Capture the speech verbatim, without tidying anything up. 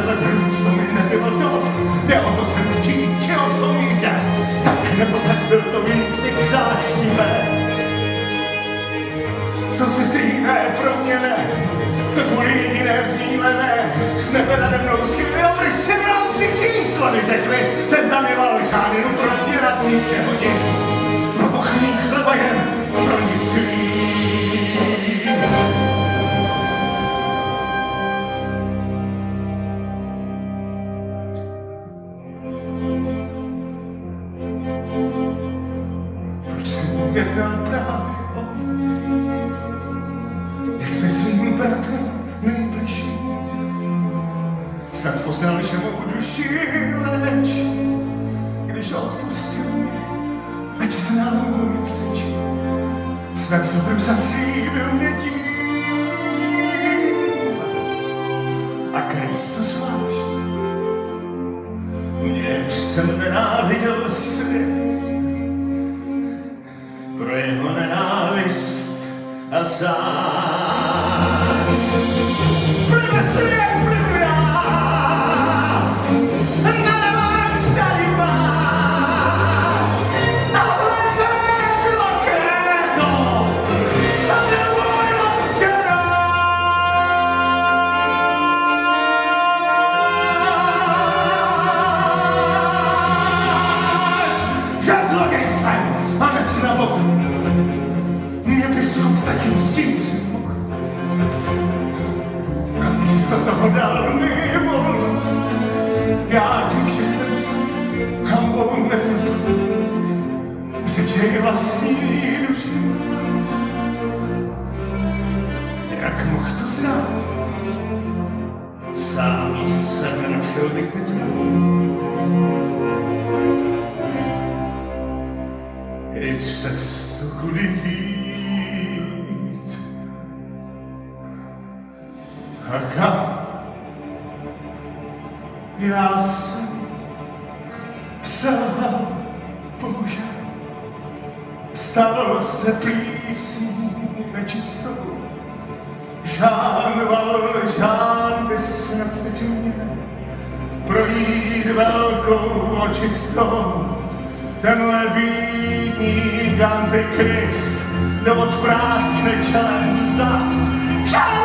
let růst, to mi nebylo dost. Jde o to se mstít, čeho co mi jde. Tak nebo tak byl to výcvik záštivé. Co cizíné pro mě ne, to kvůli jediné zmílené. Nebe nade mnou schylil, když si mravci číslo mi řekli. Ten tam je valžáninu pro mě razný těhodic. Pro pochný chleba jen, pro nic víc. Proč jsi mu jednal právě on? Jak se svým bratrem nejbližší snad poznal, že mu duši leč, když odpustil mi, ať znal můj přeč. Snad dobrým zaslíbil mě tím a Kristus zvlášť. Měž jsem nenáviděl svět pro jeho nenávist a zášť. Plyne svět, plynu já, naleváš tady máš. Tohle nebylo kéto, to byl můj odčenáš. Že zloděj jsem a nesnabo mě biskup taky mstíc mohl. A místo toho dal mi volnost. Já tím, že jsem se hambou netrpěl, řečej vlastní duši. Jak mohl to znát? Sám sebe našel bych teď rád. I cestu kudy jít. A kam? Já jsem selhal, bože, stalo se plísní nečistou. Žán Valžán by snad teď měl projít velkou očistou. Tenhle bídník antikrist, no odpráskne čelem vzad.